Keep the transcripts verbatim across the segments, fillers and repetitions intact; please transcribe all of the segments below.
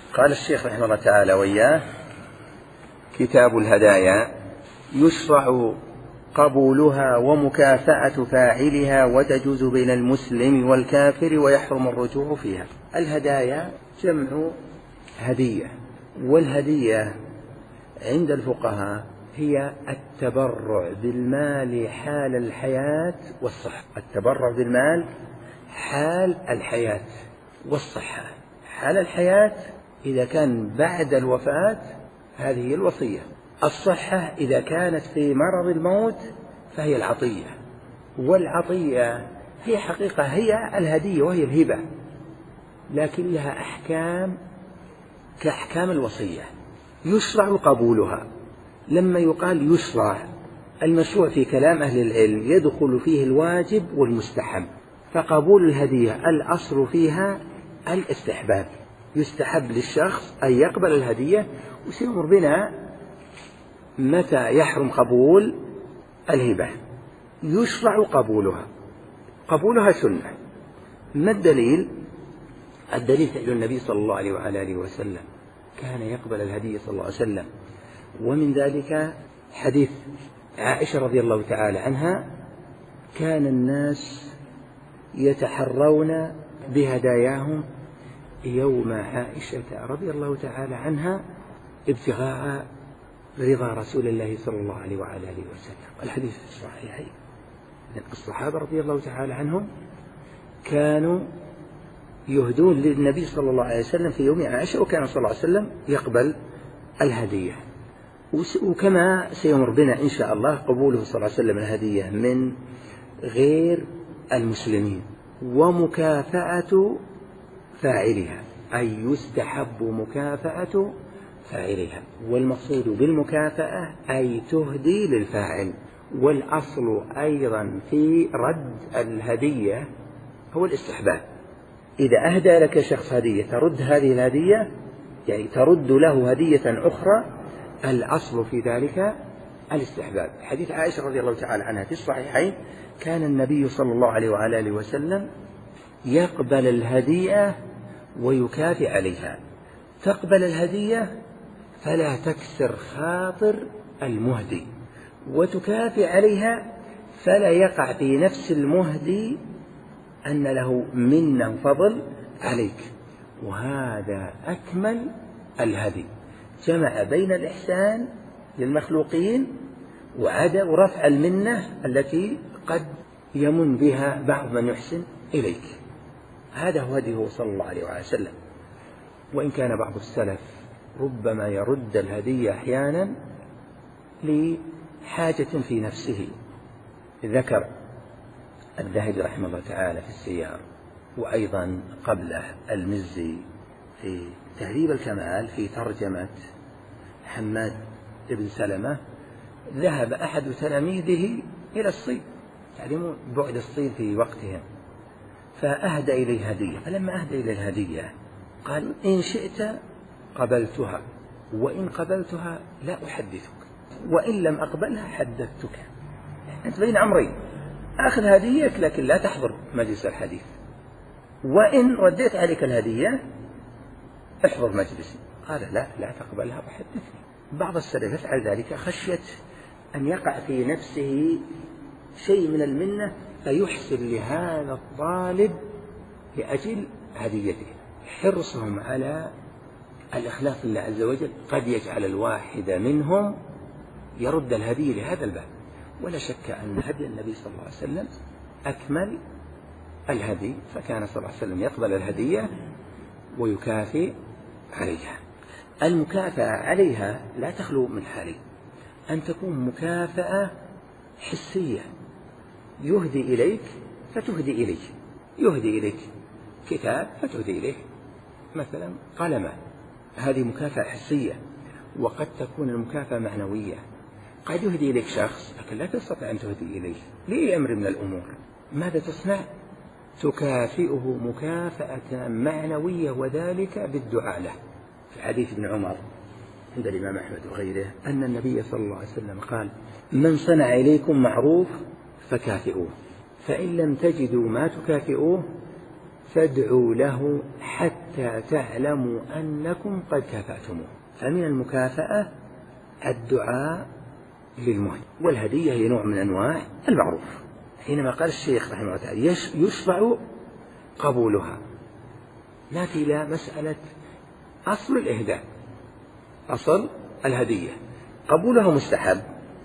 قال الشيخ رحمه الله تعالى وإياه: كتاب الهدايا: يشرع قبولها ومكافأة فاعلها، وتجوز بين المسلم والكافر، ويحرم الرجوع فيها. الهدايا جمع هدية، والهدية عند الفقهاء هي التبرع بالمال حال الحياة والصحة. التبرع بالمال حال الحياة والصحة. حال الحياة إذا كان بعد الوفاة هذه الوصية. الصحة إذا كانت في مرض الموت فهي العطية. والعطية هي حقيقة هي الهدية وهي الهبة، لكن لها أحكام كأحكام الوصية. يشرع قبولها. لما يقال يشرع، المشروع في كلام أهل العلم يدخل فيه الواجب والمستحب. فقبول الهدية الأصل فيها الاستحباب، يستحب للشخص أن يقبل الهدية. وسيمر بنا متى يحرم قبول الهبة. يشرع قبولها. قبولها سنة. ما الدليل؟ الدليل فعل النبي صلى الله عليه وعلى آله وسلم، كان يقبل الهدية صلى الله عليه وسلم. ومن ذلك حديث عائشة رضي الله تعالى عنها: كان الناس يتحرون بهداياهم يوم عائشة رضي الله تعالى عنها ابتغاء رضا رسول الله صلى الله عليه وعلى آله وسلم. الحديث في الصحيحين. الصحابة رضي الله تعالى عنهم كانوا يهدون للنبي صلى الله عليه وسلم في يوم عائشة، وكان صلى الله عليه وسلم يقبل الهدية. وكما سيمر بنا إن شاء الله قبوله صلى الله عليه وسلم الهدية من غير المسلمين، ومكافأة فاعلها، أي يستحب مكافأة فاعلها. والمقصود بالمكافأة أي تهدي للفاعل. والأصل أيضا في رد الهدية هو الاستحباب. إذا أهدى لك شخص هدية ترد هذه الهدية، يعني ترد له هدية أخرى، الأصل في ذلك الاستحباب. حديث عائشة رضي الله تعالى عنها في الصحيحين: كان النبي صلى الله عليه وعلى آله وسلم يقبل الهدية ويكافئ عليها. تقبل الهدية فلا تكسر خاطر المهدي، وتكافئ عليها فلا يقع في نفس المهدي أن له منة فضل عليك. وهذا أكمل الهدي، جمع بين الإحسان للمخلوقين وعدم رفع المنة التي قد يمن بها بعض من يحسن إليك. هذا هو هديه صلى الله عليه وسلم. وإن كان بعض السلف ربما يرد الهدية أحيانا لحاجة في نفسه. ذكر الذهبي رحمه الله تعالى في السيار، وأيضا قبله المزي في تهذيب الكمال في ترجمة حماد بن سلمة: ذهب أحد تلاميذه إلى الصين، تعلمون بعد الصين في وقتهم، فأهدى إليه هدية. فلما أهدى إليه الهدية قال: إن شئت قبلتها، وإن قبلتها لا أحدثك، وإن لم أقبلها حدثتك. أنت بين أمرين: أخذ هديك لكن لا تحضر مجلس الحديث، وإن رديت عليك الهدية احضر مجلسي. قال: لا لا تقبلها وحدثني. بعض السلف يفعل ذلك خشية أن يقع في نفسه شيء من المنة فيحسن لهذا الطالب لأجل هديته. حرصهم على الإخلاص لله عز وجل قد يجعل الواحد منهم يرد الهدية لهذا الباب. ولا شك أن هدي النبي صلى الله عليه وسلم أكمل الهدي، فكان صلى الله عليه وسلم يقبل الهدية ويكافئ عليها. المكافأة عليها لا تخلو من حالين: أن تكون مكافأة حسية، يهدي إليك فتهدي إليك، يهدي إليك كتاب فتهدي إليه مثلا قلما، هذه مكافأة حسية. وقد تكون المكافأة معنوية، قد يهدي إليك شخص لكن لا تستطيع أن تهدي إليه لأي أمر من الأمور. ماذا تصنع؟ تكافئه مكافأة معنوية، وذلك بالدعاء له. في حديث ابن عمر عند الإمام أحمد وغيره أن النبي صلى الله عليه وسلم قال: من صنع إليكم معروف فكافئوه، فإن لم تجدوا ما تكافئوه فادعوا له حتى حتى تعلموا أنكم قد كافأتموه. فمن المكافأة الدعاء للمهدي، والهدية هي نوع من أنواع المعروف. حينما قال الشيخ رحمه الله تعالى يشرع قبولها، نأتي إلى مسألة أصل الإهداء. أصل الهدية قبولها مستحب،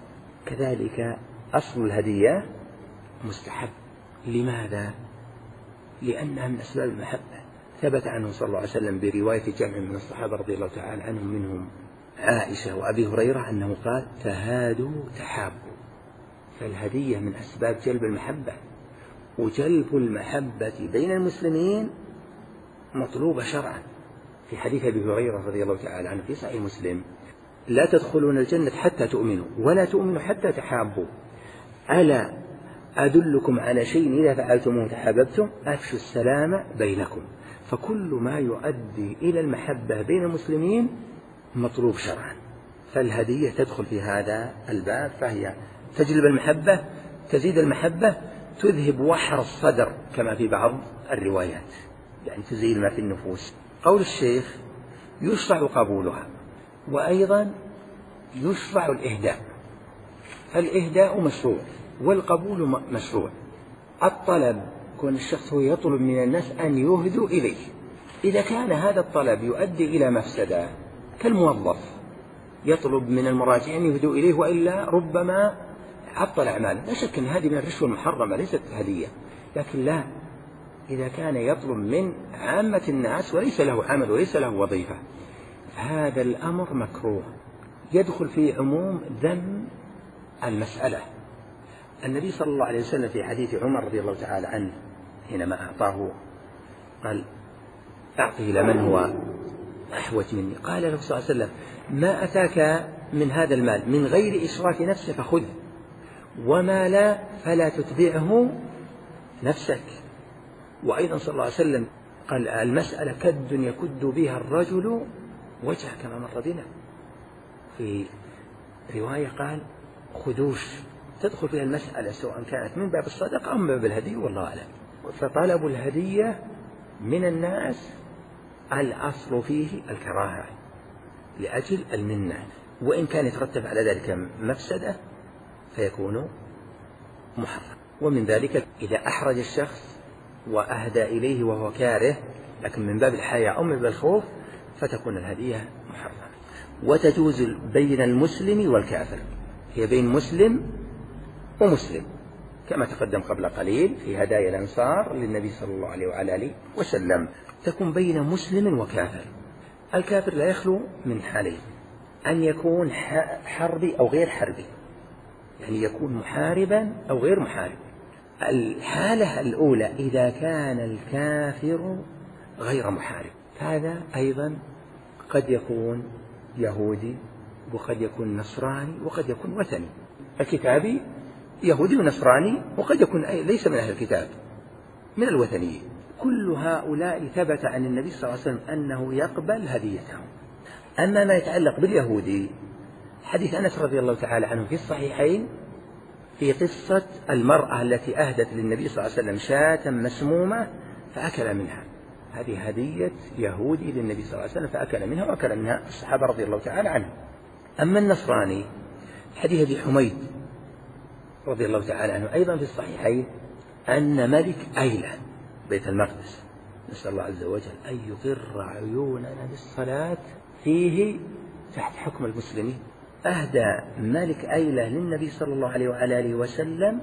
كذلك أصل الهدية مستحب. لماذا؟ لأنها من أسباب المحبة. ثبت عنه صلى الله عليه وسلم برواية جمع من الصحابة رضي الله تعالى عنهم منهم عائشة وأبي هريرة أنه قال تهادوا تحابوا. فالهدية من أسباب جلب المحبة، وجلب المحبة بين المسلمين مطلوبة شرعا. في حديث أبي هريرة رضي الله تعالى عنه في صحيح مسلم لا تدخلون الجنة حتى تؤمنوا ولا تؤمنوا حتى تحابوا، ألا أدلكم على شيء إذا فعلتموه تحاببتم؟ أفشوا السلام بينكم. فكل ما يؤدي إلى المحبة بين المسلمين مطلوب شرعا. فالهدية تدخل في هذا الباب، فهي تجلب المحبة، تزيد المحبة، تذهب وحر الصدر كما في بعض الروايات، يعني تزيل ما في النفوس. قول الشيخ يشرع قبولها، وأيضا يشرع الإهداء. فالإهداء مشروع والقبول مشروع. الطلب كون الشخص هو يطلب من الناس أن يهدوا إليه، إذا كان هذا الطلب يؤدي إلى مفسدة كالموظف يطلب من المراجعين أن يهدوا إليه وإلا ربما عطل أعماله، لا شك أن هذه من الرشوة المحرمة ليست هدية. لكن لا، إذا كان يطلب من عامة الناس وليس له عمل وليس له وظيفة، هذا الأمر مكروه، يدخل في عموم ذم المسألة. النبي صلى الله عليه وسلم في حديث عمر رضي الله تعالى عنه حينما أعطاه قال أعطه لمن هو أحوج مني، قال له صلى الله عليه وسلم ما أتاك من هذا المال من غير إشراف نفسه فخذ، وما لا فلا تتبعه نفسك. وأيضا صلى الله عليه وسلم قال المسألة كد يكد بها الرجل وجهه كما مر بنا. في رواية قال خدوش، تدخل فيها المسألة سواء كانت من باب الصدقة أو من باب الهدية والله أعلم. فطلب الهدية من الناس الأصل فيه الكراهة لأجل المنة، وإن كان يترتب على ذلك مفسدة فيكون محرم. ومن ذلك إذا أحرج الشخص وأهدى إليه وهو كاره لكن من باب الحياء أو من باب الخوف فتكون الهدية محرمة. وتجوز بين المسلم والكافر، هي بين مسلم ومسلم كما تقدم قبل قليل في هدايا الأنصار للنبي صلى الله عليه وعلى آله وسلم، تكون بين مسلم وكافر. الكافر لا يخلو من حالين، أن يكون حربي أو غير حربي، يعني يكون محاربا أو غير محارب. الحالة الأولى إذا كان الكافر غير محارب، هذا أيضا قد يكون يهودي وقد يكون نصراني وقد يكون وثني. الكتابي يهودي ونصراني وقد يكون ليس من أهل الكتاب من الوثنيين. كل هؤلاء ثبت عن النبي صلى الله عليه وسلم أنه يقبل هديتهم. أما ما يتعلق باليهودي حديث أنس رضي الله تعالى عنه في الصحيحين في قصة المرأة التي أهدت للنبي صلى الله عليه وسلم شاة مسمومة فأكل منها، هذه هدية يهودي للنبي صلى الله عليه وسلم فأكل منها وأكل منها الصحابة رضي الله تعالى عنهم. أما النصراني حديث أبي حميد رضي الله تعالى عنه أيضا في الصحيحين أن ملك أيلة بيت المقدس، نسأل الله عز وجل أن يقر عيوننا بالصلاة فيه تحت حكم المسلمين، أهدى ملك أيلة للنبي صلى الله عليه وعلى آله وسلم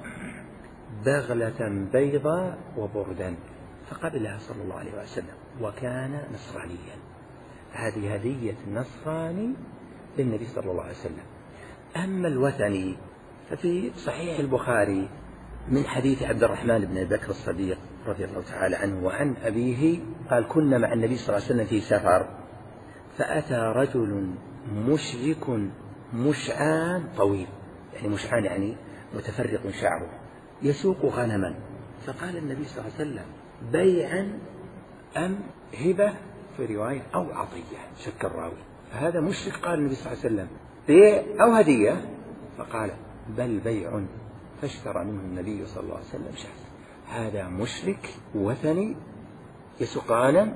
بغلة بيضاء وبردا فقبلها صلى الله عليه وسلم وكان نصرانيا. هذه هدية نصراني للنبي صلى الله عليه وسلم. أما الوثني ففي صحيح البخاري من حديث عبد الرحمن بن أبي بكر الصديق رضي الله تعالى عنه وعن أبيه قال كنا مع النبي صلى الله عليه وسلم في سفر فأتى رجل مشرك مشعان طويل، يعني مشعان يعني متفرق شعره، يسوق غنما، فقال النبي صلى الله عليه وسلم بيعا أم هبة في رواية أو عطية، شك الراوي. فهذا مشرك قال النبي صلى الله عليه وسلم بيع أو هدية، فقال بل بيع، فاشترى منه النبي صلى الله عليه وسلم شاة. هذا مشرك وثني يسوق غنم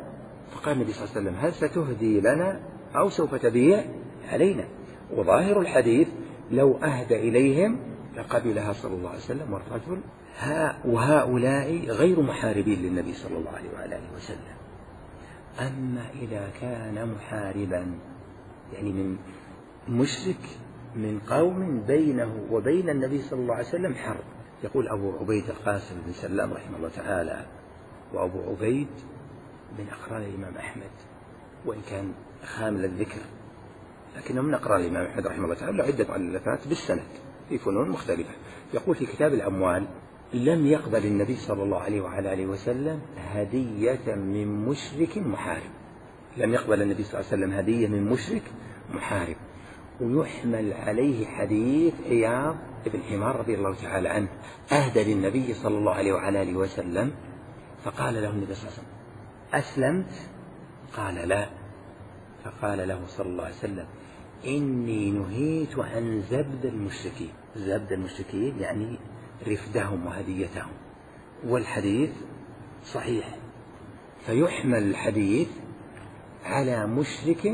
فقال النبي صلى الله عليه وسلم هل ستهدي لنا أو سوف تبيع علينا؟ وظاهر الحديث لو أهدى إليهم لقبلها صلى الله عليه وسلم والرجل ها وهؤلاء غير محاربين للنبي صلى الله عليه وآله وسلم. أما إذا كان محاربا يعني من مشرك من قوم بينه وبين النبي صلى الله عليه وسلم حرب. يقول أبو عبيد القاسم بن سلام رحمه الله تعالى، وأبو عبيد من أقران الإمام أحمد وإن كان خامل الذكر، لكنه من أقران الإمام أحمد رحمه الله تعالى عدة مؤلفات بالسند في فنون مختلفة. يقول في كتاب الأموال لم يقبل النبي صلى الله عليه وعلى آله وسلم هدية من مشرك محارب. لم يقبل النبي صلى الله عليه وسلم هدية من مشرك محارب. ويحمل عليه حديث عياض بن حمار رضي الله تعالى عنه، أهدى للنبي صلى الله عليه وعلى آله وسلم فقال له النبي صلى الله عليه وسلم أسلمت؟ قال لا. فقال له صلى الله عليه وسلم إني نهيت عن زبد المشركين. زبد المشركين يعني رفدهم وهديتهم، والحديث صحيح. فيحمل الحديث على مشرك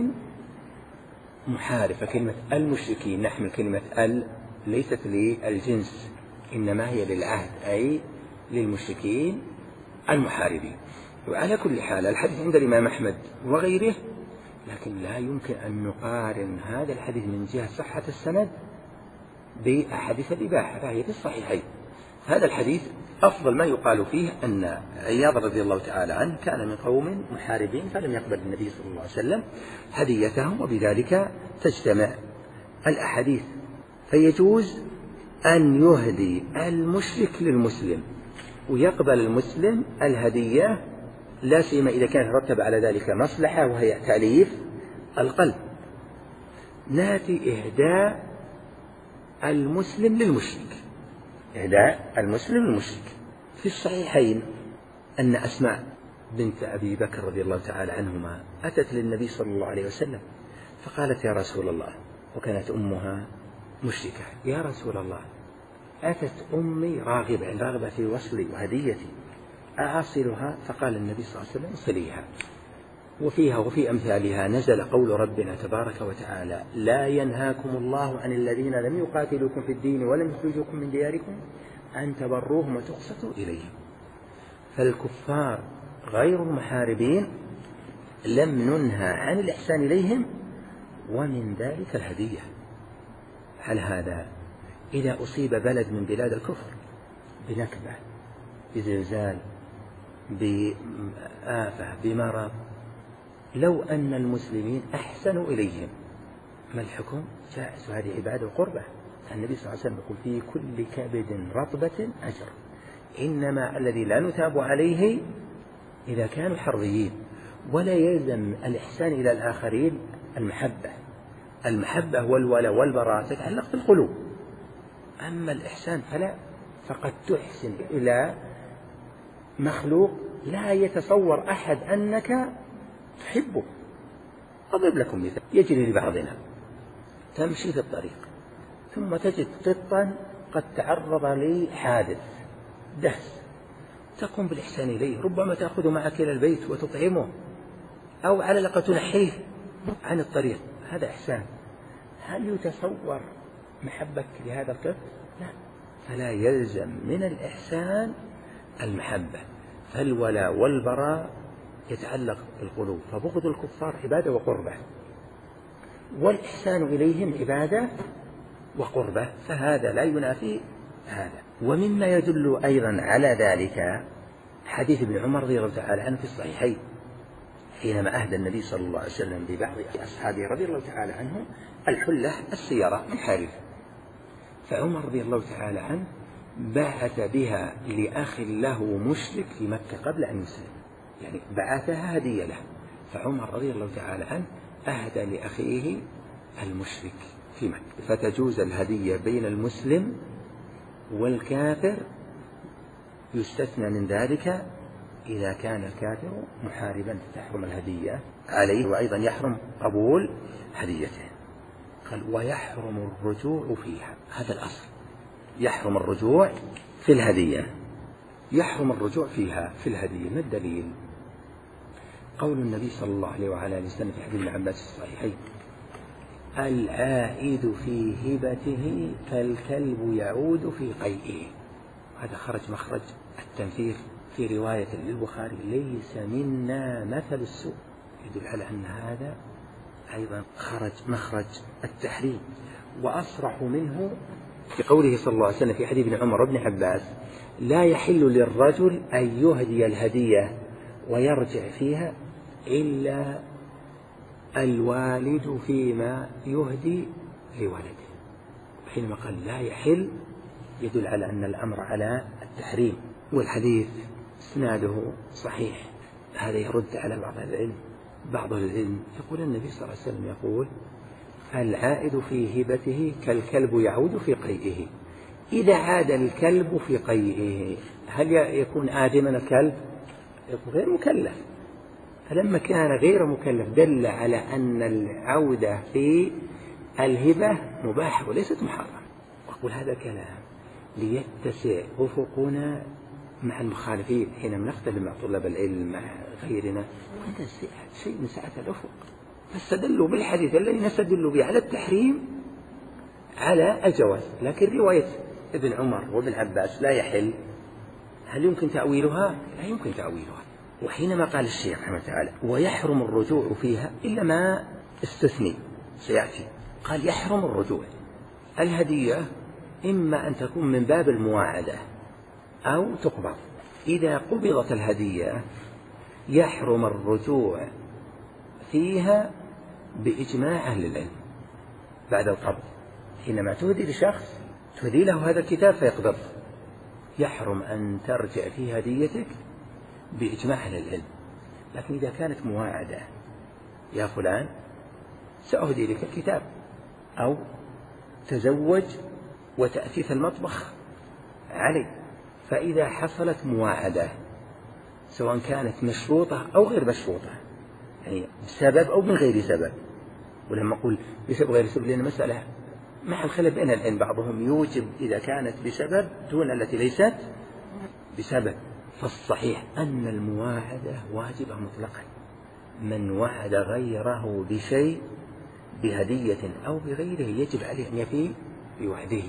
محارب. فكلمة المشركين نحمل كلمة ال ليست للجنس إنما هي للعهد أي للمشركين المحاربين. وعلى كل حال الحديث عند الإمام أحمد وغيره، لكن لا يمكن أن نقارن هذا الحديث من جهة صحة السند بأحاديث الإباحة فهي في الصحيحين. هذا الحديث أفضل ما يقال فيه أن عياض رضي الله تعالى عنه كان من قوم محاربين فلم يقبل النبي صلى الله عليه وسلم هديتهم، وبذلك تجتمع الأحاديث. فيجوز أن يهدي المشرك للمسلم ويقبل المسلم الهدية، لا سيما إذا كان يرتب على ذلك مصلحة وهي تأليف القلب. ناتي إهداء المسلم للمشرك. إهداء المسلم للمشرك في الصحيحين أن أسماء بنت أبي بكر رضي الله تعالى عنهما أتت للنبي صلى الله عليه وسلم فقالت يا رسول الله، وكانت أمها مشركة، يا رسول الله أتت أمي راغبة راغبة في وصلي وهديتي أعصلها؟ فقال النبي صلى الله عليه وسلم صليها. وفيها وفي أمثالها نزل قول ربنا تبارك وتعالى لا ينهاكم الله عن الذين لم يقاتلوكم في الدين ولم يخرجوكم من دياركم أن تبروهم وتقسطوا إليهم. فالكفار غير المحاربين لم ننهى عن الإحسان إليهم ومن ذلك الهدية. هل هذا إذا أصيب بلد من بلاد الكفر بنكبة بزلزال بآفة بمرض، لو أن المسلمين أحسنوا إليهم ما الحكم؟ جائز، هذه عبادة وقربة. النبي صلى الله عليه وسلم يقول في كل كبد رطبة أجر، إنما الذي لا نتاب عليه إذا كانوا حربيين. ولا يلزم الإحسان إلى الآخرين المحبة. المحبة والولاء والبراء تتعلق بالقلوب، أما الإحسان فلا. فقد تحسن إلى مخلوق لا يتصور أحد أنك تحبه. أضرب لكم مثال يجري لبعضنا، تمشي في الطريق ثم تجد قطا قد تعرض لحادث دهس، تقوم بالإحسان إليه، ربما تأخذ معك إلى البيت وتطعمه أو على الأقل تنحيه عن الطريق، هذا إحسان. هل يتصور محبك لهذا القط؟ لا. فلا يلزم من الإحسان المحبة، فالولاء والبراء يتعلق بالقلوب. فبغض الكفار عبادة وقربة، والإحسان إليهم عبادة وقربة، فهذا لا ينافي هذا. ومما يدل أيضا على ذلك حديث ابن عمر رضي الله تعالى عنه في الصحيحين حينما أهدى النبي صلى الله عليه وسلم لبعض أصحابه رضي الله تعالى عنهم الحلة السيارة من حارث، فعمر رضي الله تعالى عنه بعث بها لأخ له مشرك في مكة قبل أن يسلم، يعني بعثها هدية له. فعمر رضي الله تعالى عنه أهدى لأخيه المشرك في مكة. فتجوز الهدية بين المسلم والكافر، يستثنى من ذلك إذا كان الكافر محاربا تحرم الهدية عليه، وأيضا يحرم قبول هديته. قال ويحرم الرجوع فيها، هذا الأصل، يحرم الرجوع في الهدية. يحرم الرجوع فيها في الهدية، ما الدليل؟ قول النبي صلى الله عليه وعلى آله وسلم في حديث ابن عباس الصحيحين: العائد في هبته كالكلب يعود في قيئه. هذا خرج مخرج التنفير في رواية للبخاري: ليس منا مثل السوء، يدل على أن هذا أيضا خرج مخرج التحريم. وأصرح منه في قوله صلى الله عليه وسلم في حديث ابن عمر وابن عباس: لا يحل للرجل أن يهدي الهدية ويرجع فيها إلا الوالد فيما يهدي لولده. حينما قال لا يحل يدل على أن الأمر على التحريم. والحديث اسناده صحيح. هذا يرد على بعض العلم بعض العلم يقول النبي صلى الله عليه وسلم يقول: العائد في هبته كالكلب يعود في قيئه. إذا عاد الكلب في قيئه هل يكون آدما الكلب؟ يكون غير مكلف. فلما كان غير مكلف دل على أن العودة في الهبة مباحة وليست محرمة. وأقول هذا كلام ليتسع أفقنا مع المخالفين حينما نختلف مع طلاب العلم مع غيرنا، وهذا شيء من سعة الأفق. فاستدلوا بالحديث الذي نستدل به على التحريم على الجواز، لكن رواية ابن عمر وابن عباس لا يحل، هل يمكن تأويلها؟ لا يمكن تأويلها. وحينما قال الشيخ رحمه الله تعالى: ويحرم الرجوع فيها إلا ما استثني سيأتي، قال: يحرم الرجوع. الهدية إما أن تكون من باب المواعدة أو تقبض. إذا قبضت الهدية يحرم الرجوع فيها بإجماع أهل العلم بعد القبض. حينما تهدي لشخص تهدي له هذا الكتاب فيقبض، يحرم أن ترجع في هديتك بإجماع أهل العلم. لكن إذا كانت مواعدة: يا فلان سأهدي لك الكتاب، أو تزوج وتأتي المطبخ علي، فإذا حصلت مواعدة سواء كانت مشروطة أو غير مشروطة، يعني بسبب أو من غير سبب، ولما أقول بسبب غير سبب لأن مسألة مع الخلاف بين العلم، بعضهم يوجب إذا كانت بسبب دون التي ليست بسبب. فالصحيح أن المواعدة واجبة مطلقا. من وعد غيره بشيء بهدية أو بغيره يجب عليه أن يفي بوعده.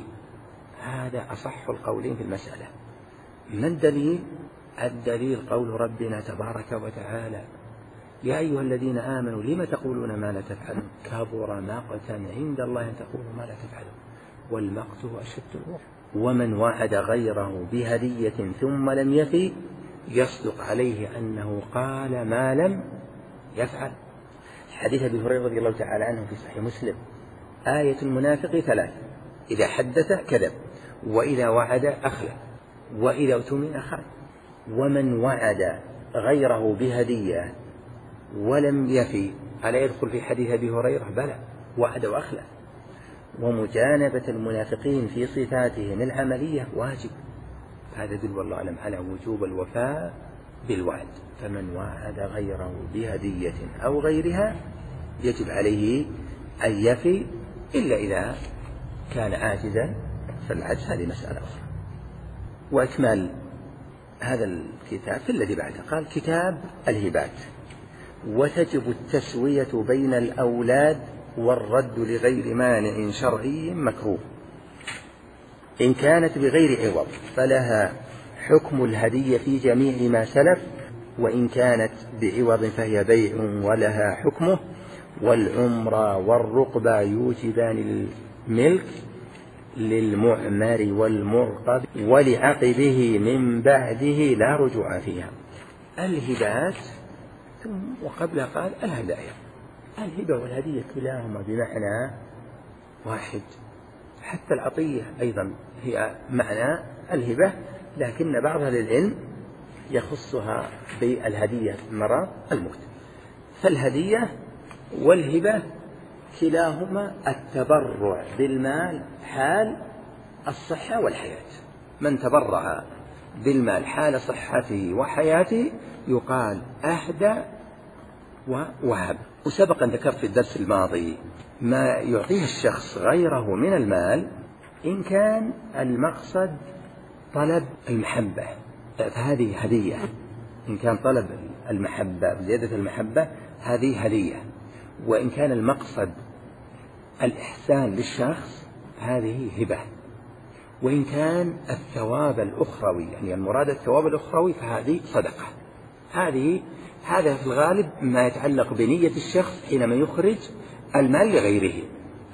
هذا أصح القولين في المسألة. ما الدليل؟ الدليل قول ربنا تبارك وتعالى: يا أيها الذين آمنوا لم تقولون ما لا تفعلون كبر مقتا عند الله أن تقولوا ما لا تفعلون والمقت أشد الوقت. ومن وعد غيره بهدية ثم لم يفي يصدق عليه أنه قال ما لم يفعل. حديث أبي هريرة رضي الله تعالى عنه في صحيح مسلم: آية المنافق ثلاث: إذا حدث كذب، وإذا وعد أخلف، وإذا اؤتمن خان. ومن وعد غيره بهدية ولم يفي ألا يدخل في حديث أبي هريرة؟ بلى، وعد وأخلف. ومجانبة المنافقين في صفاتهم العملية واجب. هذا يدل والله أعلم على وجوب الوفاء بالوعد. فمن وعد غيره بهدية أو غيرها يجب عليه أن يفي، إلا إذا كان عاجزا فالعجز هذه مسألة أخرى. وإكمال هذا الكتاب في الذي بعده قال: كتاب الهبات. وتجب التسوية بين الأولاد والرد لغير مانع شرعي مكروه. إن كانت بغير عوض فلها حكم الهدية في جميع ما سلف، وإن كانت بعوض فهي بيع ولها حكمه. والعمرة والرقبة يوجبان الملك للمعمر والمرقب، ولعقبه من بعده لا رجوع فيها. الهبات ثم وقبلها قال الهدايا. الهبة والهدية كلاهما بمعنى واحد، حتى العطية أيضا هي معنى الهبة، لكن بعض أهل العلم يخصها بالهدية مرض الموت. فالهدية والهبة كلاهما التبرع بالمال حال الصحة والحياة. من تبرع بالمال حال صحته وحياته يقال أهدى ووهب. وسبق أن ذكرت في الدرس الماضي ما يعطيه الشخص غيره من المال إن كان المقصد طلب المحبة فهذه هدية، إن كان طلب المحبة زيادة المحبة هذه هدية، وإن كان المقصد الإحسان للشخص هذه هبة، وإن كان الثواب الأخروي يعني المراد الثواب الأخروي فهذه صدقة. هذه هذا في الغالب ما يتعلق بنية الشخص حينما يخرج المال لغيره.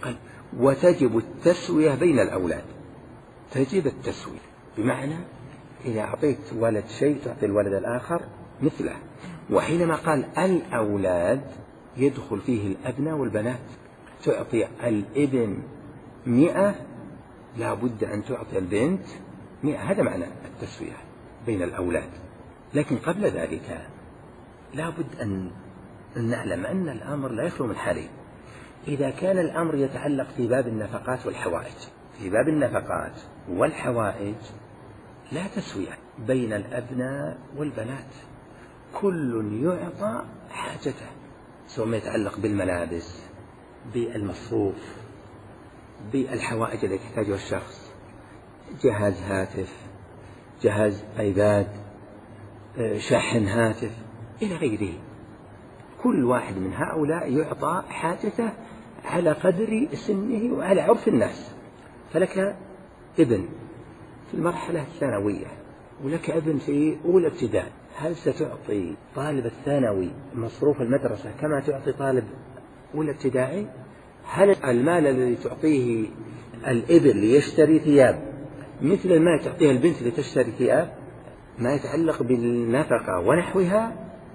وتجب التسوية بين الأولاد، تجب التسوية بمعنى إذا أعطيت ولد شيء تعطي الولد الآخر مثله. وحينما قال الأولاد يدخل فيه الأبناء والبنات، تعطي الابن مئة لا بد أن تعطي البنت مئة، هذا معنى التسوية بين الأولاد. لكن قبل ذلك لا بد أن نعلم أن الأمر لا يخلو من حالين. إذا كان الأمر يتعلق في باب النفقات والحوائج، في باب النفقات والحوائج لا تسوية بين الأبناء والبنات، كل يعطى حاجته، سواء ما يتعلق بالملابس، بالمصروف، بالحوائج التي يحتاجها الشخص، جهاز هاتف، جهاز ايباد، شاحن هاتف إلى غيره. كل واحد من هؤلاء يعطى حاجته على قدر سنه وعلى عرف الناس. فلك ابن في المرحلة الثانوية ولك ابن في أولى ابتدائي، هل ستعطي طالب الثانوي مصروف المدرسة كما تعطي طالب أولى ابتدائي؟ هل المال الذي تعطيه الابن ليشتري ثياب مثل المال تعطيه البنت لتشتري ثياب؟ ما يتعلق بالنفقة ونحوها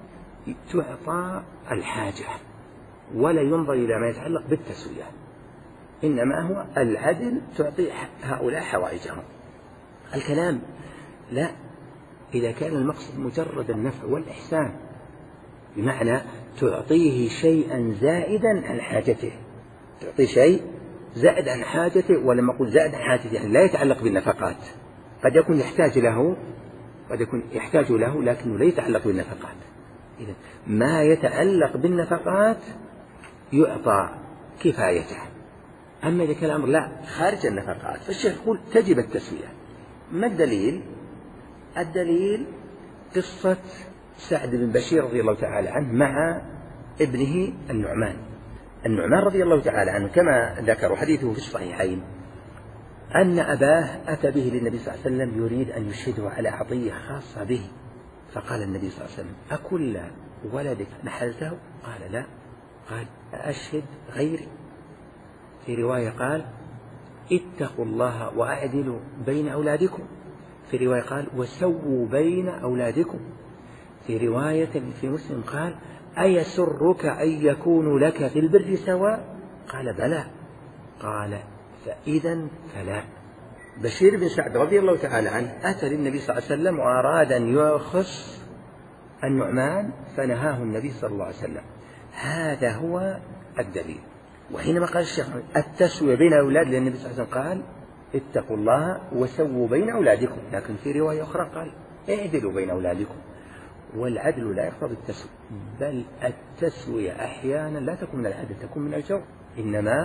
تعطى الحاجة، ولا ينظر إلى ما يتعلق بالتسوية، إنما هو العدل، تعطي هؤلاء حوائجهم. الكلام لا، إذا كان المقصد مجرد النفع والإحسان بمعنى تعطيه شيئا زائدا عن حاجته، تعطي شيء زائد عن حاجته، ولما أقول زائد عن حاجته يعني لا يتعلق بالنفقات، قد يكون يحتاج له قد يكون يحتاج له لكنه لا يتعلق بالنفقات. إذن ما يتعلق بالنفقات يعطى كفايته، أما إذا كان الأمر لا خارج النفقات فالشيخ يقول تجب التسوية. ما الدليل؟ الدليل قصة سعد بن بشير رضي الله تعالى عنه مع ابنه النعمان. النعمان رضي الله تعالى عنه كما ذكروا حديثه في الصحيحين أن أباه أتى به للنبي صلى الله عليه وسلم يريد أن يشهده على عطية خاصة به، فقال النبي صلى الله عليه وسلم أكل ولدك نحلته؟ قال لا. قال أشهد غيري. في رواية قال اتقوا الله وأعدلوا بين أولادكم، في رواية قال وسووا بين أولادكم، في رواية في مسلم قال أيسرك أن يكون لك في البر سواء؟ قال بلى. قال فإذا فلا. بشير بن سعد رضي الله تعالى عنه أتى للنبي صلى الله عليه وسلم وأراد أن يرخص النعمان فنهاه النبي صلى الله عليه وسلم. هذا هو الدليل. وحينما قال الشيخ التسوية بين أولاد للنبي صلى الله عليه وسلم قال اتقوا الله وسووا بين أولادكم، لكن في رواية أخرى قال اعدلوا بين أولادكم. والعدل لا يقتضي التسوية، بل التسوية أحيانا لا تكون من العدل، تكون من الجور. إنما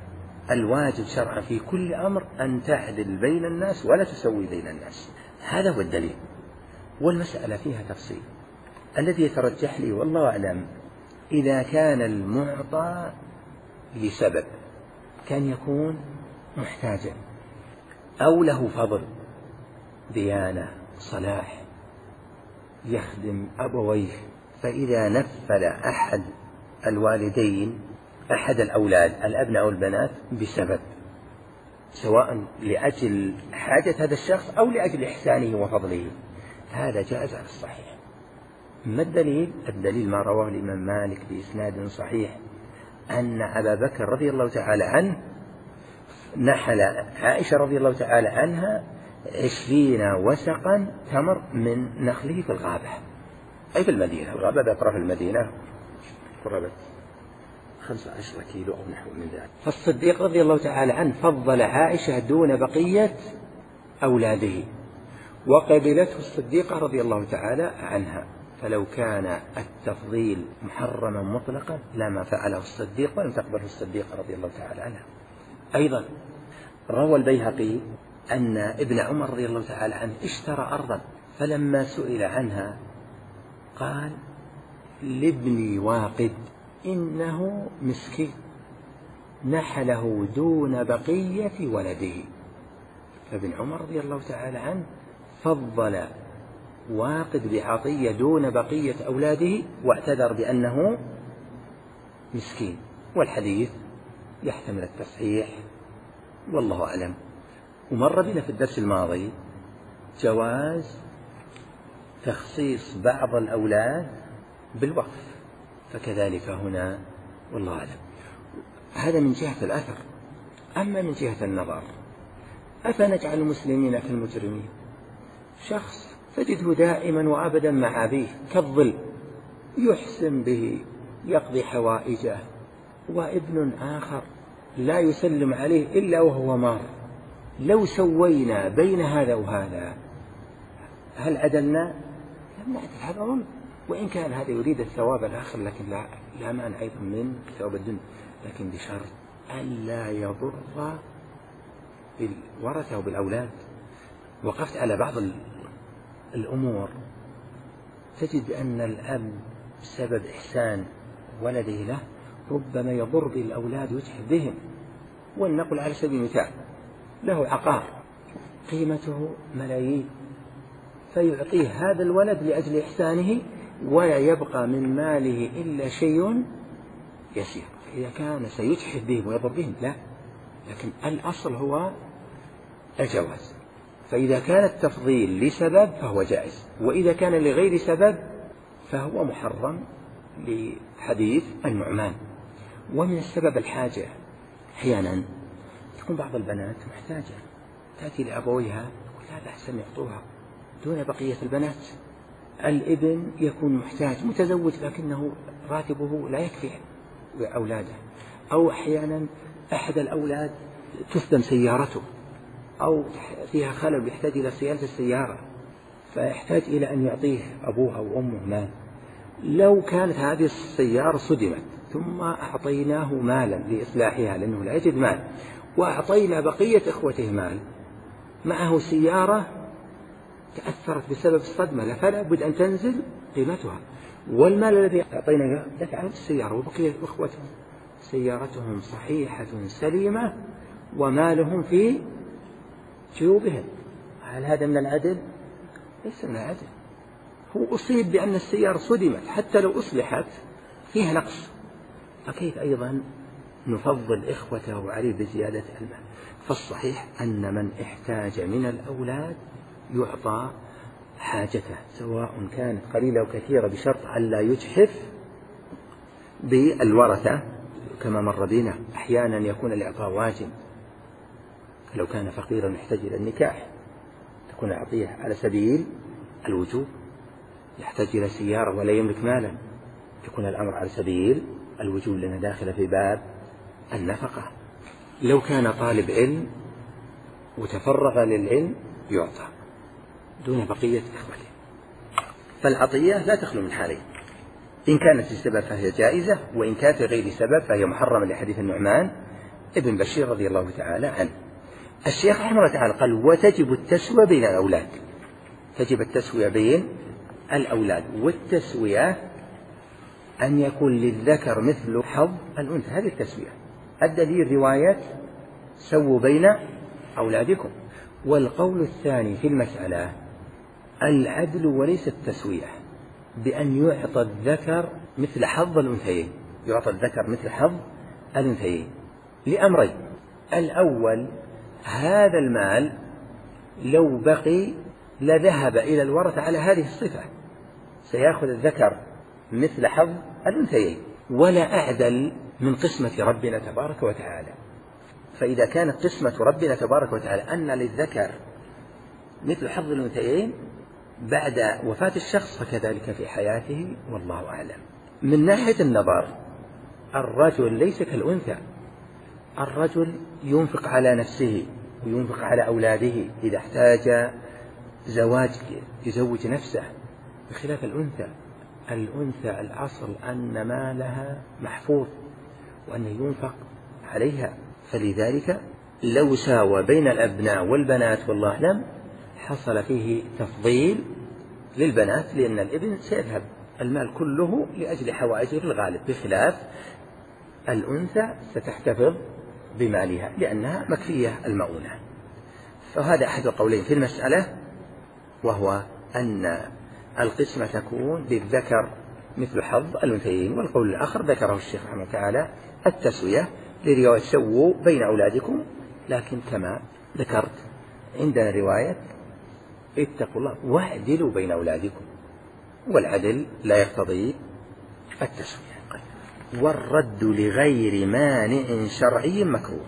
الواجب شرعا في كل أمر أن تعدل بين الناس ولا تسوي بين الناس. هذا هو الدليل. والمسألة فيها تفصيل. الذي يترجح لي والله أعلم إذا كان المعطى لسبب كان يكون محتاجا أو له فضل ديانة صلاح يخدم أبويه، فإذا نفل أحد الوالدين أحد الأولاد الأبناء والبنات بسبب سواء لأجل حاجة هذا الشخص أو لأجل إحسانه وفضله هذا جائز على الصحيح. ما الدليل؟ الدليل ما رواه الإمام مالك بإسناد صحيح أن أبا بكر رضي الله تعالى عنه نحل عائشة رضي الله تعالى عنها عشرين وسقا تمر من نخله في الغابة، أي في المدينة، الغابة بأطراف المدينة قرابة خمسة عشر كيلو أو نحو من ذلك. فالصديق رضي الله تعالى عنه فضل عائشة دون بقية أولاده، وقبلته الصديقة رضي الله تعالى عنها. فلو كان التفضيل محرما مطلقا لما فعله الصديق ولم تقبله الصديقة رضي الله تعالى عنها. أيضا روى البيهقي أن ابن عمر رضي الله تعالى عنه اشترى أرضا، فلما سئل عنها قال لابني واقد إنه مسكين نحله دون بقية ولده. فابن عمر رضي الله تعالى عنه فضل واقد بعطية دون بقية أولاده واعتذر بأنه مسكين، والحديث يحتمل التصحيح والله أعلم. ومر بنا في الدرس الماضي جواز تخصيص بعض الأولاد بالوقف، فكذلك هنا والله أعلم. هذا من جهة الأثر. أما من جهة النظر أفنجعل المسلمين كالمجرمين؟ شخص تجده دائما وأبدا مع أبيه كالظل يحسن به يقضي حوائجه، وابن آخر لا يسلم عليه إلا وهو مار. لو سوينا بين هذا وهذا هل عدلنا؟ لم نعدل، هذا ظلم. وإن كان هذا يريد الثواب الآخر لكن لا, لا مانع أيضا من ثواب الدنيا، لكن بشرط ألا يضر بالورثة وبالأولاد. وقفت على بعض الأمور تجد أن الأب بسبب إحسان ولده له ربما يضر بالأولاد ويتعب بهم. ولنقل على سبيل المثال له عقار قيمته ملايين فيعطيه هذا الولد لأجل إحسانه ولا يبقى من ماله إلا شيء يسير، إذا كان سيتحف بهم ويضر بهم لا، لكن الأصل هو الجواز. فإذا كان التفضيل لسبب فهو جائز، وإذا كان لغير سبب فهو محرم لحديث النعمان. ومن السبب الحاجة، أحيانا تكون بعض البنات محتاجة تأتي لأبويها يقول هذا أحسن يعطوها دون بقية البنات. الابن يكون محتاج متزوج لكنه راتبه لا يكفي أولاده، أو أحيانا أحد الأولاد تثبن سيارته أو فيها خلل يحتاج إلى صيانة السيارة فيحتاج إلى أن يعطيه أبوه أو أمه مال. لو كانت هذه السيارة صدمت ثم أعطيناه مالا لإصلاحها لأنه لا يجد مال، وأعطينا بقية إخوته مال معه سيارة تأثرت بسبب الصدمة فلا بد أن تنزل قيمتها، والمال الذي أعطينا دفع عن السيارة وبقية إخوتهم سيارتهم صحيحة سليمة ومالهم في جيوبهم. هل هذا من العدل؟ ليس من العدل. هو أصيب بأن السيارة صدمت حتى لو أصلحت فيها نقص، فكيف أيضا نفضل إخوته عليه بزيادة المال؟ فالصحيح أن من احتاج من الأولاد يعطى حاجته سواء كانت قليلة أو كثيرة بشرط أن لا يجحف بالورثة كما مر بنا. أحيانا يكون الإعطاء واجب، لو كان فقيرا يحتاج إلى النكاح تكون العطية على سبيل الوجوب، يحتاج إلى سيارة ولا يملك مالا يكون الأمر على سبيل الوجوب لأنه داخل في باب النفقة. لو كان طالب علم وتفرغ للعلم يعطى دون بقية إخوته. فالعطية لا تخلو من حالين، إن كانت لسبب فهي جائزة، وإن كانت غير سبب فهي محرمة لحديث النعمان ابن بشير رضي الله تعالى عنه. الشيخ رحمه الله تعالى قال وتجب التسوية بين الأولاد، تجب التسوية بين الأولاد، والتسوية أن يكون للذكر مثل حظ الأنثى، هذه التسوية. الدليل رواية سووا بين أولادكم. والقول الثاني في المسألة العدل وليس التسوية، بأن يعطى الذكر مثل حظ الأنثيين، يعطى الذكر مثل حظ الأنثيين لأمرين. الأول هذا المال لو بقي لذهب إلى الورثة على هذه الصفة، سيأخذ الذكر مثل حظ الأنثيين، ولا أعدل من قسمة ربنا تبارك وتعالى. فإذا كانت قسمة ربنا تبارك وتعالى أن للذكر مثل حظ الأنثيين بعد وفاة الشخص فكذلك في حياته والله أعلم. من ناحية النظر الرجل ليس كالأنثى، الرجل ينفق على نفسه وينفق على أولاده إذا احتاج زواج يزوج نفسه، بخلاف الأنثى. الأنثى الأصل أن مالها محفوظ وأنه ينفق عليها، فلذلك لو ساوى بين الأبناء والبنات والله أعلم حصل فيه تفضيل للبنات، لأن الابن سيذهب المال كله لأجل حوائجه في الغالب، بخلاف الأنثى ستحتفظ بمالها لأنها مكفية المؤونة. فهذا أحد القولين في المسألة، وهو أن القسمة تكون للذكر مثل حظ الأنثيين. والقول الآخر ذكره الشيخ رحمه الله تعالى التسوية لرواية سووا بين أولادكم، لكن كما ذكرت عندنا رواية اتقوا الله واعدلوا بين أولادكم، والعدل لا يقتضي التسوية. والرد لغير مانع شرعي مكروه.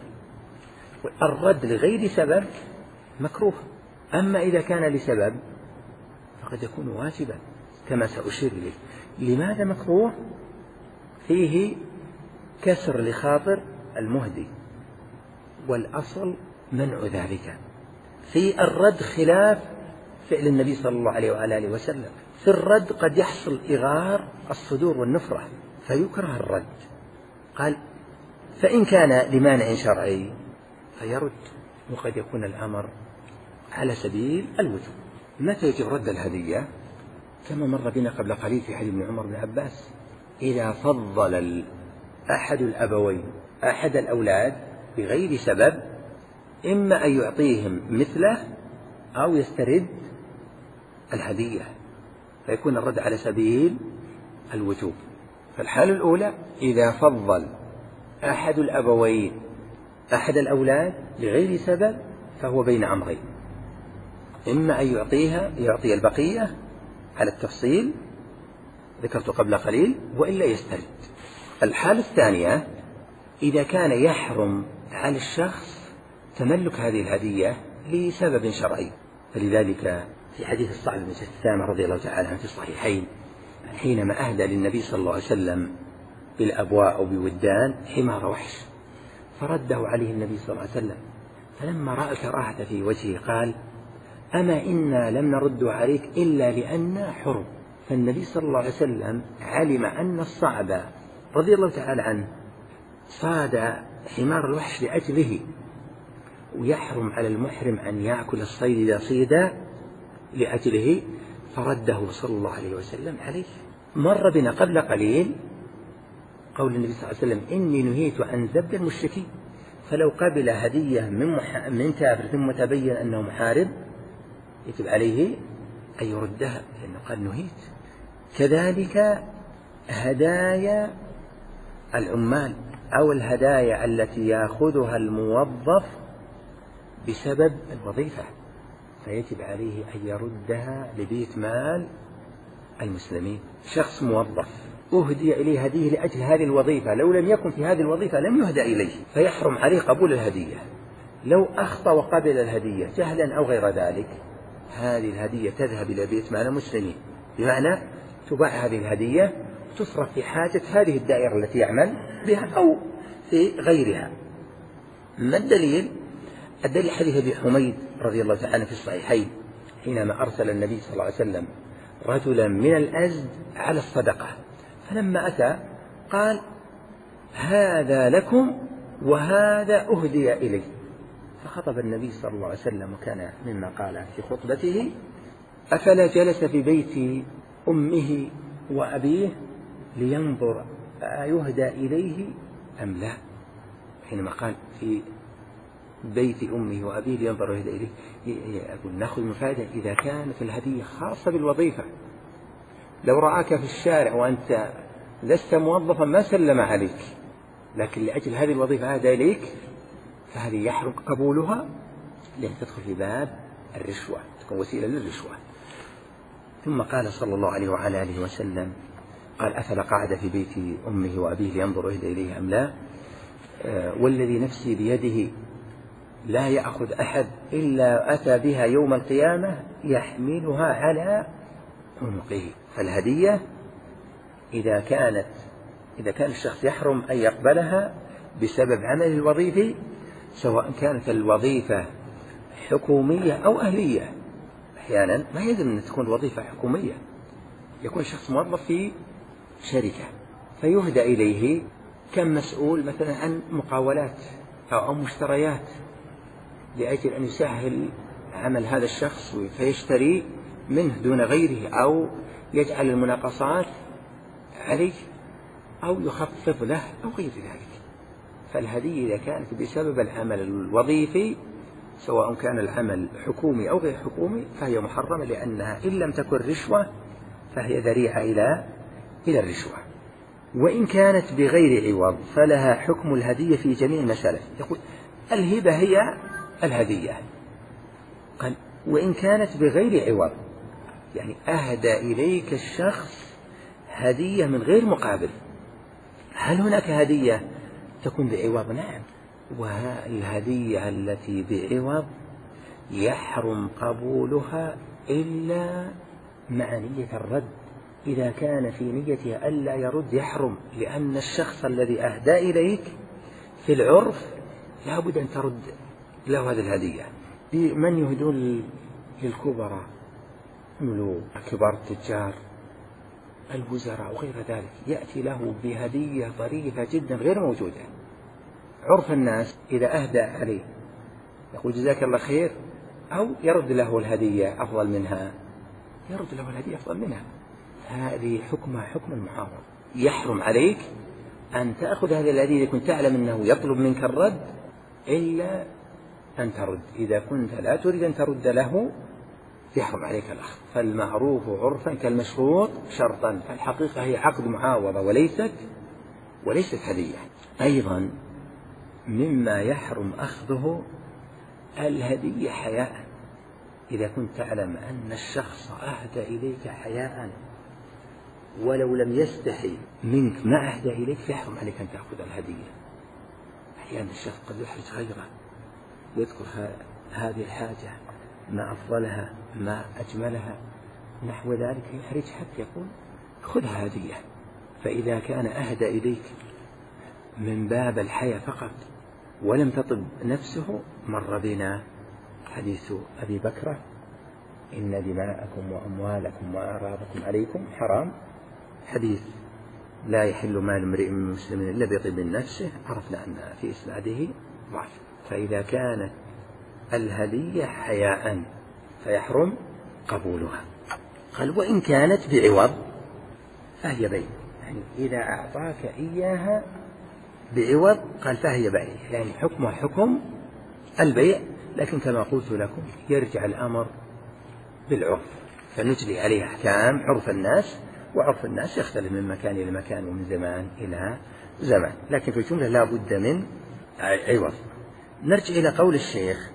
الرد لغير سبب مكروه، أما إذا كان لسبب فقد يكون واجبا كما سأشير إليه. لماذا مكروه؟ فيه كسر لخاطر المهدي، والأصل منع ذلك. في الرد خلاف فعل النبي صلى الله عليه وعلى آله وسلم. في الرد قد يحصل إغار الصدور والنفرة فيكره الرد. قال فإن كان لمانع شرعي فيرد، وقد يكون الأمر على سبيل الوجوب. متى يجب رد الهدية؟ كما مر بنا قبل قليل في حديث ابن عمر بن عباس، إذا فضل أحد الأبوين أحد الأولاد بغير سبب، إما أن يعطيهم مثله أو يسترد الهدية، فيكون الرد على سبيل الوجوب. فالحالة الأولى إذا فضل أحد الأبوين أحد الأولاد بغير سبب فهو بين أمرين، إما أن يعطيها يعطي البقية على التفصيل ذكرت قبل قليل، وإلا يسترد. الحالة الثانية إذا كان يحرم على الشخص تملك هذه الهدية لسبب شرعي. فلذلك في حديث الصعب بن جثامة رضي الله تعالى عنه في الصحيحين حينما أهدى للنبي صلى الله عليه وسلم بالأبواء أو بودان حمار وحش، فرده عليه النبي صلى الله عليه وسلم، فلما رأى الكراهة في وجهه قال أما إنا لم نرد عليك إلا لأننا حرم. فالنبي صلى الله عليه وسلم علم أن الصعب رضي الله تعالى عنه صاد حمار الوحش لأجله، ويحرم على المحرم أن يأكل الصيد إذا صيد لأجله، فرده صلى الله عليه وسلم عليه. مر بنا قبل قليل قول النبي صلى الله عليه وسلم إني نهيت عن ذب المشركين، فلو قبل هدية من, مح... من كافر ثم تبين أنه محارب يجب عليه أن يردها، لأنه قال نهيت. كذلك هدايا العمال أو الهدايا التي يأخذها الموظف بسبب الوظيفة، فيجب عليه أن يردها لبيت مال المسلمين. شخص موظف أهدي إليه هديه لأجل هذه الوظيفة، لو لم يكن في هذه الوظيفة لم يهدى إليه، فيحرم عليه قبول الهدية. لو أخطأ وقبل الهدية جهلا أو غير ذلك، هذه الهدية تذهب إلى بيت مال المسلمين، بمعنى تباع هذه الهدية وتصرف في حاجة هذه الدائرة التي يعمل بها أو في غيرها. ما الدليل؟ الدليل حديث أبي حميد رضي الله تعالى عنه في الصحيحين حينما أرسل النبي صلى الله عليه وسلم رجلا من الأزد على الصدقة، فلما أتى قال هذا لكم وهذا أهدي إليه، فخطب النبي صلى الله عليه وسلم وكان مما قال في خطبته أفلا جلس في بيت أمه وأبيه لينظر أيهدى إليه أم لا؟ حينما قال في بيت أمه وأبيه لينظر أيهدى إليه، أقول نأخذ مفادة إذا كانت الهدية خاصة بالوظيفة. لو رآك في الشارع وأنت لست موظفا ما سلم عليك، لكن لأجل هذه الوظيفة هذا إليك، فهذه يحرم قبولها لأن تدخل في باب الرشوة، تكون وسيلة للرشوة. ثم قال صلى الله عليه وعلى آله وسلم قال أفلا قعد في بيت أمه وأبيه لينظر أيهدى إليه أم لا؟ آه والذي نفسي بيده لا يأخذ أحد إلا أتى بها يوم القيامة يحملها على عنقه. فالهدية إذا كانت إذا كان الشخص يحرم أن يقبلها بسبب عمله الوظيفي، سواء كانت الوظيفة حكومية أو أهلية. أحيانا ما يلزم أن تكون وظيفة حكومية، يكون شخص موظف في شركة فيهدى إليه كم مسؤول مثلا عن مقاولات أو مشتريات لأجل أن يسهل عمل هذا الشخص فيشتري منه دون غيره، أو يجعل المناقصات عليه أو يخفض له أو غير ذلك. فالهدية إذا كانت بسبب العمل الوظيفي سواء كان العمل حكومي أو غير حكومي فهي محرمة، لأنها إن لم تكن رشوة فهي ذريعة إلى إلى الرشوة. وإن كانت بغير عوض فلها حكم الهدية في جميع المسائل. يقول الهبة هي الهدية. قال وإن كانت بغير عوض، يعني أهدى إليك الشخص هدية من غير مقابل. هل هناك هدية تكون بعوض؟ نعم. والهدية التي بعوض يحرم قبولها إلا مع نية الرد. إذا كان في نيتها ألا يرد يحرم، لأن الشخص الذي أهدى إليك في العرف لا بد أن ترد له هذه الهدية. من يهدون للكبراء، ملوك، كبار التجار، الوزراء وغير ذلك، يأتي له بهدية ظريفة جدا غير موجودة. عرف الناس إذا أهدى عليه يقول جزاك الله خير، أو يرد له الهدية أفضل منها، يرد له الهدية أفضل منها. هذه حكمها حكم المحاضرة. يحرم عليك أن تأخذ هذه الهدية إذا كنت تعلم أنه يطلب منك الرد إلا أن ترد. إذا كنت لا تريد أن ترد له يحرم عليك الأخذ. فالمعروف عرفا كالمشروط شرطا، فالحقيقة هي عقد معاوضة وليست وليست هدية. أيضا مما يحرم أخذه الهدية حياء. إذا كنت تعلم أن الشخص أهدى إليك حياء ولو لم يستحي منك ما أهدى إليك فيحرم عليك أن تأخذ الهدية. أحيانا الشخص قد يحرج غيره، يذكر هذه الحاجة ما أفضلها ما أجملها نحو ذلك، يحرج حتى يقول خذها هدية. فإذا كان أهدى إليك من باب الحياة فقط ولم تطب نفسه، مر بنا حديث أبي بكرة إن دماءكم وأموالكم وأعراضكم عليكم حرام، حديث لا يحل مال امرئ من مسلم إلا بطيب نفسه، عرفنا أن في إسناده ضعف. فإذا كانت الهدية حياء فيحرم قبولها. قال وإن كانت بعوض فهي بيع، يعني إذا أعطاك إياها بعوض قال فهي بيع، يعني حكمها حكم البيع. لكن كما قلت لكم يرجع الأمر بالعرف، فنجري عليه أحكام عرف الناس، وعرف الناس يختلف من مكان إلى مكان ومن زمان إلى زمان، لكن في الجملة لا بد من عوض. نرجع إلى قول الشيخ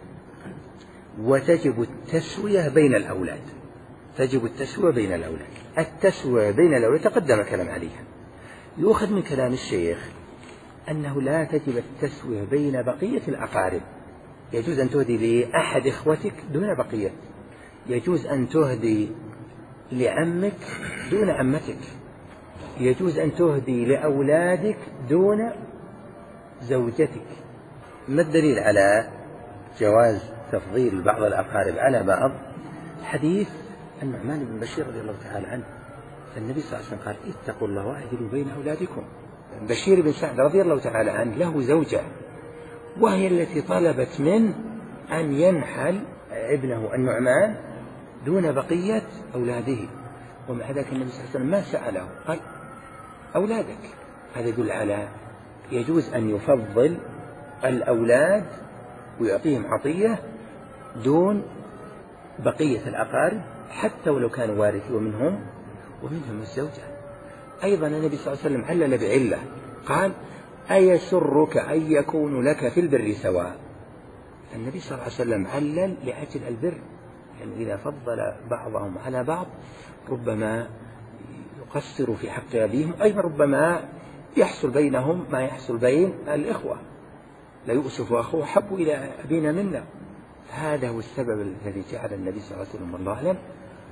وتجب التسوية بين الأولاد. تجب التسوية بين الأولاد. التسوية بين الأولاد تقدم كلام عليها. يؤخذ من كلام الشيخ أنه لا تجب التسوية بين بقية الأقارب. يجوز أن تهدي لأحد إخوتك دون بقية، يجوز أن تهدي لعمك دون عمتك، يجوز أن تهدي لأولادك دون زوجتك. ما الدليل على جواز تفضيل بعض الأقارب على بعض؟ حديث النعمان بن بشير رضي الله تعالى عنه، فالنبي صلى الله عليه وسلم قال اتقوا الله واعدلوا بين أولادكم. بشير بن سعد رضي الله تعالى عنه له زوجة، وهي التي طلبت منه أن ينحل ابنه النعمان دون بقية أولاده، ومع ذلك النبي صلى الله عليه وسلم ما سأله، قال أولادك. هذا يدل على يجوز أن يفضل الأولاد ويعطيهم عطية دون بقية الأقارب حتى ولو كانوا وارثين، ومنهم ومنهم الزوجة. أيضا النبي صلى الله عليه وسلم علل بعلة، قال أيسرك أن يكون لك في البر سواء. النبي صلى الله عليه وسلم علل لأجل البر، يعني إذا فضل بعضهم على بعض ربما يقصر في حق أبيهم، أيضا ربما يحصل بينهم ما يحصل بين الإخوة، لا يؤسف أخوه حب إلى أبينا منا. هذا هو السبب الذي جعل النبي صلى الله عليه وسلم والله أعلم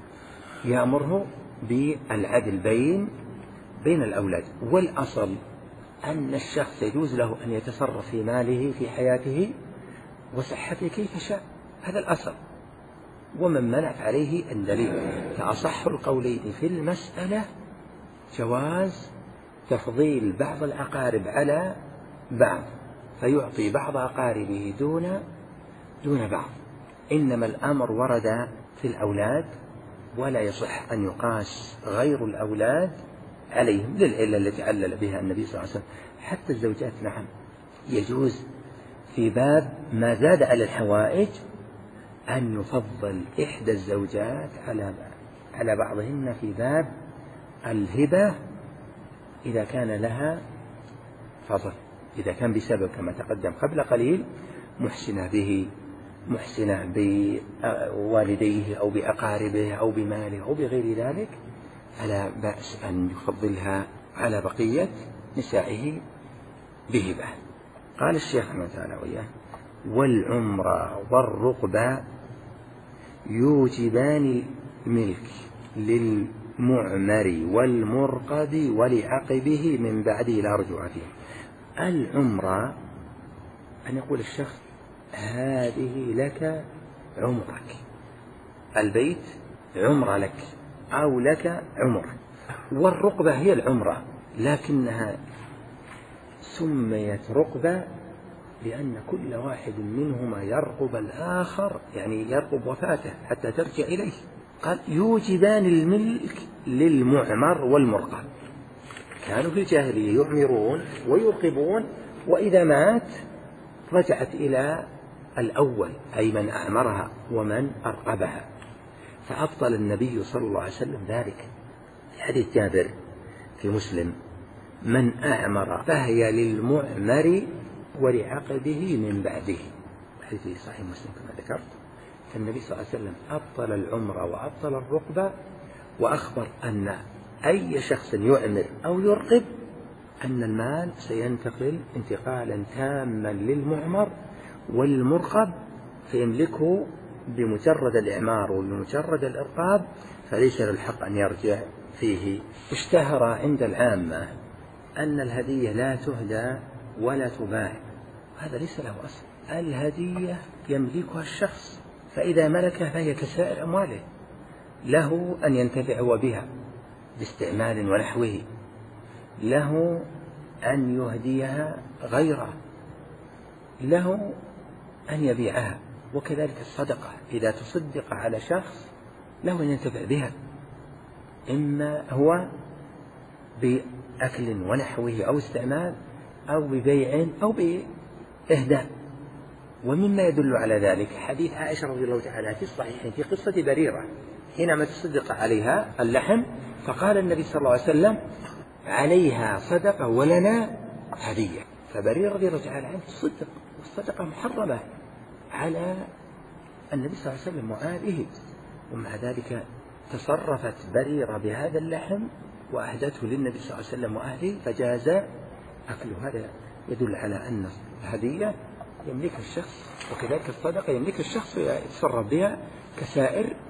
يأمره بالعدل بين بين الأولاد. والأصل أن الشخص يجوز له أن يتصرف في ماله في حياته وصحته كيف شاء، هذا الأصل. ومن منع عليه الدليل. فأصح القولين في المسألة جواز تفضيل بعض الأقارب على بعض، فيعطي بعض أقاربه دون دون بعض. إنما الأمر ورد في الأولاد، ولا يصح أن يقاس غير الأولاد عليهم للعلة التي علل بها النبي صلى الله عليه وسلم. حتى الزوجات نعم يجوز في باب ما زاد على الحوائج أن يفضل إحدى الزوجات على على بعضهن في باب الهبة إذا كان لها فضل، إذا كان بسبب كما تقدم قبل قليل محسنة به، محسنة بوالديه أو بأقاربه أو بماله أو بغير ذلك، فلا بأس أن يفضلها على بقية نسائه بهبة. قال الشيخ رحمه الله تعالى وإياه: والعمرة والرقبة يوجبان الملك للمعمر والمرقب ولعقبه من بعده لا رجوع فيه. العمرة أن يقول الشخص: هذه لك عمرك، البيت عمرة لك أو لك عمر. والرقبة هي العمرة، لكنها سميت رقبة لأن كل واحد منهما يرقب الآخر، يعني يرقب وفاته حتى ترجع إليه. قال: يوجبان الملك للمعمر والمرقب. كانوا في الجاهلية يعمرون ويرقبون، وإذا مات رجعت إلى الأول، أي من أعمرها ومن أرقبها. فأبطل النبي صلى الله عليه وسلم ذلك في حديث جابر في مسلم: من أعمر فهي للمعمر ولعقبه من بعده. حديث صحيح مسلم كما ذكرت. فالنبي صلى الله عليه وسلم أبطل العمرة وأبطل الرقبة، وأخبر أن أي شخص يعمر أو يرقب أن المال سينتقل انتقالا تاما للمعمر، والمرقب فيملكه بمجرد الإعمار وبمجرد الإرقاب، فليس له الحق أن يرجع فيه. اشتهر عند العامة أن الهدية لا تهدى ولا تباع، هذا ليس له أصل. الهدية يملكها الشخص، فإذا ملكها فهي كسائر أمواله، له أن ينتفع بها باستعمال ونحوه، له أن يهديها غيره، له أن يبيعها. وكذلك الصدقة إذا تصدق على شخص له أن ينتفع بها، إما هو بأكل ونحوه أو استعمال أو ببيع أو بإهداء. ومما يدل على ذلك حديث عائشة رضي الله تعالى في الصحيحين في قصة بريرة حينما تصدق عليها اللحم، فقال النبي صلى الله عليه وسلم: عليها صدقة ولنا هدية. فبريرة رضي الله تعالى عنه تصدق، والصدقة محرمة على النبي صلى الله عليه وسلم وآله، ومع ذلك تصرفت بريرة بهذا اللحم وأهدته للنبي صلى الله عليه وسلم وأهله فجاز أكله. هذا يدل على أن الهدية يملكها الشخص، وكذلك الصدقة يملكها الشخص ويتصرف بها كسائر